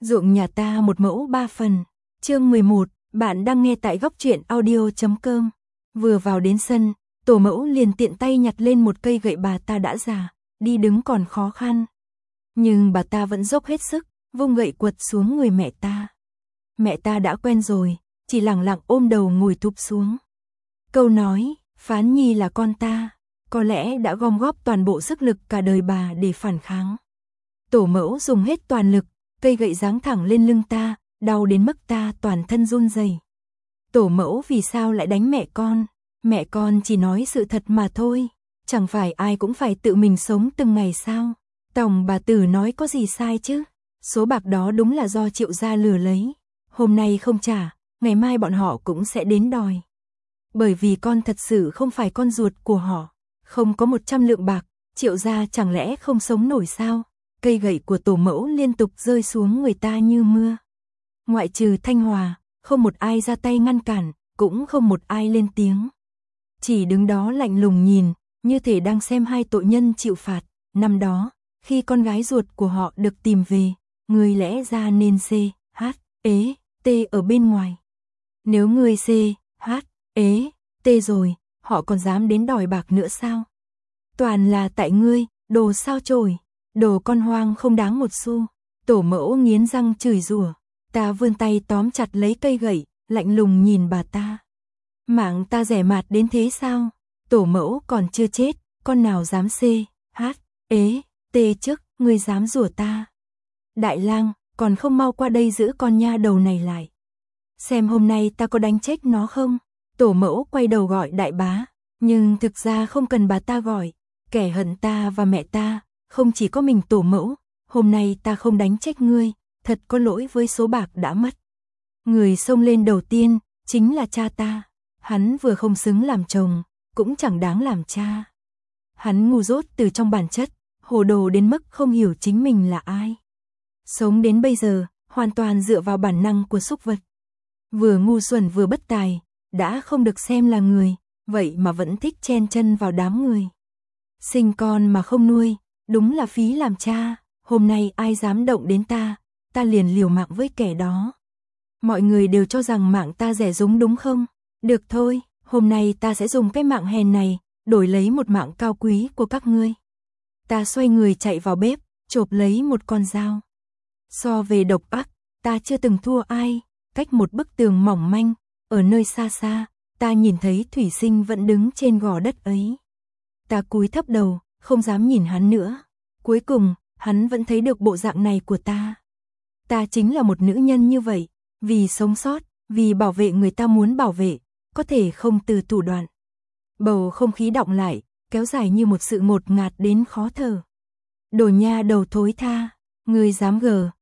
Ruộng nhà ta một mẫu 3 phần. Chương 11, bạn đang nghe tại góc truyện audio.com. Vừa vào đến sân, tổ mẫu liền tiện tay nhặt lên một cây gậy. Bà ta đã già, đi đứng còn khó khăn. Nhưng bà ta vẫn dốc hết sức, vung gậy quật xuống người mẹ ta. Mẹ ta đã quen rồi, chỉ lẳng lặng ôm đầu ngồi thụp xuống. Câu nói, Phán Nhi là con ta, có lẽ đã gom góp toàn bộ sức lực cả đời bà để phản kháng. Tổ mẫu dùng hết toàn lực, cây gậy giáng thẳng lên lưng ta, đau đến mức ta toàn thân run rẩy. Tổ mẫu vì sao lại đánh mẹ con? Mẹ con chỉ nói sự thật mà thôi, chẳng phải ai cũng phải tự mình sống từng ngày sao? Tòng bà Tử nói có gì sai chứ? Số bạc đó đúng là do Triệu gia lừa lấy. Hôm nay không trả, ngày mai bọn họ cũng sẽ đến đòi. Bởi vì con thật sự không phải con ruột của họ. Không có 100 lượng bạc, Triệu gia chẳng lẽ không sống nổi sao? Cây gậy của tổ mẫu liên tục rơi xuống người ta như mưa. Ngoại trừ Thanh Hòa, không một ai ra tay ngăn cản, cũng không một ai lên tiếng. Chỉ đứng đó lạnh lùng nhìn, như thể đang xem hai tội nhân chịu phạt. Năm đó, khi con gái ruột của họ được tìm về, người lẽ ra nên C.H.E.T ở bên ngoài. Nếu người C.H.E.T rồi, họ còn dám đến đòi bạc nữa sao? Toàn là tại ngươi, đồ sao chổi, đồ con hoang không đáng một xu. Tổ mẫu nghiến răng chửi rủa. Ta vươn tay tóm chặt lấy cây gậy, lạnh lùng nhìn bà ta. Mạng ta rẻ mạt đến thế sao? Tổ mẫu còn chưa chết, con nào dám C.H.E.T trước, ngươi dám rủa ta? Đại lang, còn không mau qua đây giữ con nha đầu này lại. Xem hôm nay ta có đánh chết nó không? Tổ mẫu quay đầu gọi đại bá, nhưng thực ra không cần bà ta gọi. Kẻ hận ta và mẹ ta, không chỉ có mình tổ mẫu. Hôm nay ta không đánh chết ngươi, thật có lỗi với số bạc đã mất. Người xông lên đầu tiên, chính là cha ta. Hắn vừa không xứng làm chồng, cũng chẳng đáng làm cha. Hắn ngu dốt từ trong bản chất, hồ đồ đến mức không hiểu chính mình là ai. Sống đến bây giờ, hoàn toàn dựa vào bản năng của súc vật. Vừa ngu xuẩn vừa bất tài, đã không được xem là người, vậy mà vẫn thích chen chân vào đám người. Sinh con mà không nuôi, đúng là phí làm cha. Hôm nay ai dám động đến ta, ta liền liều mạng với kẻ đó. Mọi người đều cho rằng mạng ta rẻ rúng đúng không? Được thôi, hôm nay ta sẽ dùng cái mạng hèn này, đổi lấy một mạng cao quý của các ngươi. Ta xoay người chạy vào bếp, chộp lấy một con dao. So về độc ác, ta chưa từng thua ai. Cách một bức tường mỏng manh, ở nơi xa xa, ta nhìn thấy Thủy Sinh vẫn đứng trên gò đất ấy. Ta cúi thấp đầu, không dám nhìn hắn nữa. Cuối cùng, hắn vẫn thấy được bộ dạng này của ta. Ta chính là một nữ nhân như vậy, vì sống sót, vì bảo vệ người ta muốn bảo vệ, có thể không từ thủ đoạn. Bầu không khí đọng lại, kéo dài như một sự ngột ngạt đến khó thở. Đồ nha đầu thối tha, người dám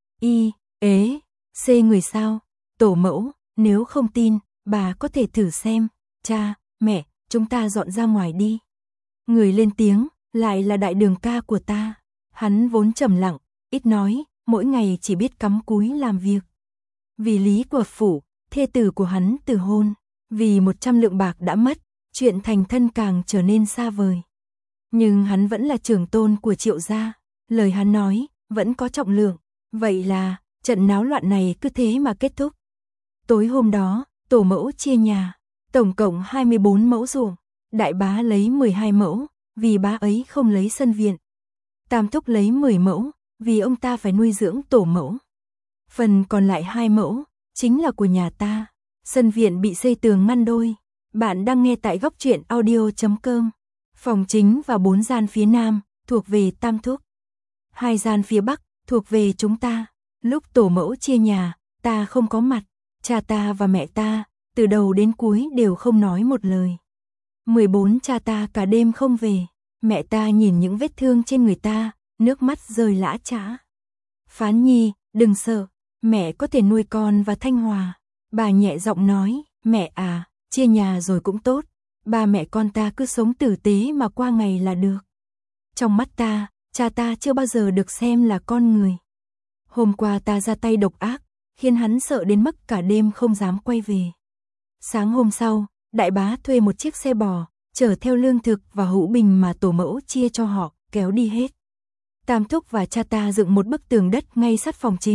C người sao? Tổ mẫu, nếu không tin, bà có thể thử xem. Cha, mẹ, chúng ta dọn ra ngoài đi. Người lên tiếng, lại là đại đường ca của ta. Hắn vốn trầm lặng, ít nói, mỗi ngày chỉ biết cắm cúi làm việc. Vì lý của phủ, thê tử của hắn từ hôn, vì 100 lượng bạc đã mất, chuyện thành thân càng trở nên xa vời. Nhưng hắn vẫn là trưởng tôn của Triệu gia, lời hắn nói vẫn có trọng lượng. Vậy là trận náo loạn này cứ thế mà kết thúc. Tối hôm đó, tổ mẫu chia nhà, tổng cộng 24 mẫu ruộng. Đại bá lấy 12 mẫu, vì bá ấy không lấy sân viện. Tam thúc lấy 10 mẫu, vì ông ta phải nuôi dưỡng tổ mẫu. Phần còn lại 2 mẫu, chính là của nhà ta. Sân viện bị xây tường ngăn đôi. Bạn đang nghe tại góc truyện audio.com. Phòng chính và 4 gian phía nam, thuộc về Tam thúc. 2 gian phía bắc, thuộc về chúng ta. Lúc tổ mẫu chia nhà, ta không có mặt. Cha ta và mẹ ta, từ đầu đến cuối đều không nói một lời. 14 cha ta cả đêm không về. Mẹ ta nhìn những vết thương trên người ta, nước mắt rơi lã chã. Phán Nhi, đừng sợ, mẹ có thể nuôi con và Thanh Hòa. Bà nhẹ giọng nói, mẹ à, chia nhà rồi cũng tốt. Ba mẹ con ta cứ sống tử tế mà qua ngày là được. Trong mắt ta, cha ta chưa bao giờ được xem là con người. Hôm qua ta ra tay độc ác, khiến hắn sợ đến mức cả đêm không dám quay về. Sáng hôm sau, đại bá thuê một chiếc xe bò, chở theo lương thực và hũ bình mà tổ mẫu chia cho họ, kéo đi hết. Tam thúc và cha ta dựng một bức tường đất ngay sát phòng chính,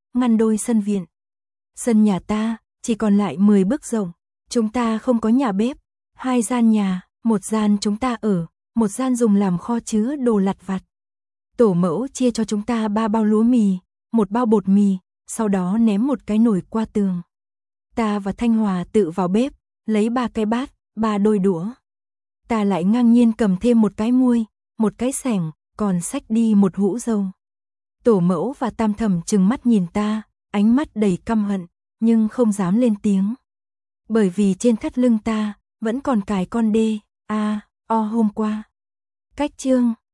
ngăn đôi sân viện. Sân nhà ta chỉ còn lại 10 bước rộng, chúng ta không có nhà bếp, 2 gian nhà, một gian chúng ta ở, một gian dùng làm kho chứa đồ lặt vặt. Tổ mẫu chia cho chúng ta 3 bao lúa mì, một bao bột mì, sau đó ném một cái nồi qua tường. Ta và Thanh Hòa tự vào bếp, lấy 3 cái bát, 3 đôi đũa. Ta lại ngang nhiên cầm thêm một cái muôi, một cái xẻng, còn xách đi một hũ dâu. Tổ mẫu và Tam Thẩm trừng mắt nhìn ta, ánh mắt đầy căm hận, nhưng không dám lên tiếng. Bởi vì trên thắt lưng ta vẫn còn cài con đê, o hôm qua. Cách chương